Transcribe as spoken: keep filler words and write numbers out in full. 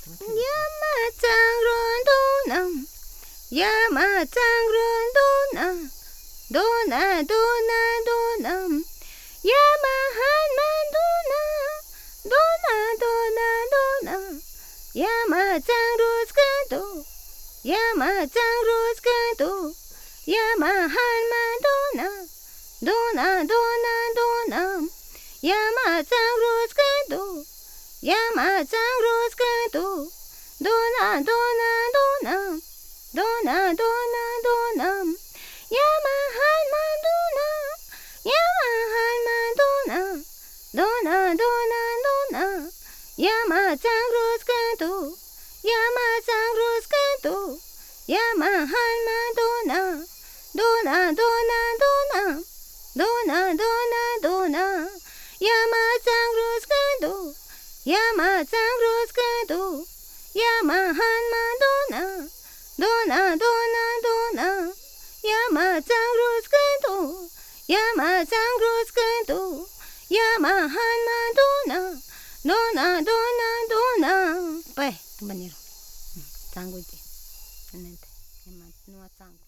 야마짱론 도남 야마짱론 도남 도나 도나 도남 야마한만 도나 도나 도나 도나 야마짱로스카도 야마짱로스카도 야마한만 도나 도나 도나 도나 야마짱로스카도 야마짱로스카도 도나 도나 도나 도나 도나 도나 야마한만 도나 야마한만 도나 도나 도나 도나 야마짱로스카도 야마짱로스카도 야마한만 도나 도나 도나 도나 도나 도나 도나 야마짱로스카도 야마짱로스카도 야마한만 도나 도나 도나 도나 야마짱로스카도 야마짱로스카도 야마한만 도나 도나 도나 도나 pai banheiro tango de nente é uma nua tango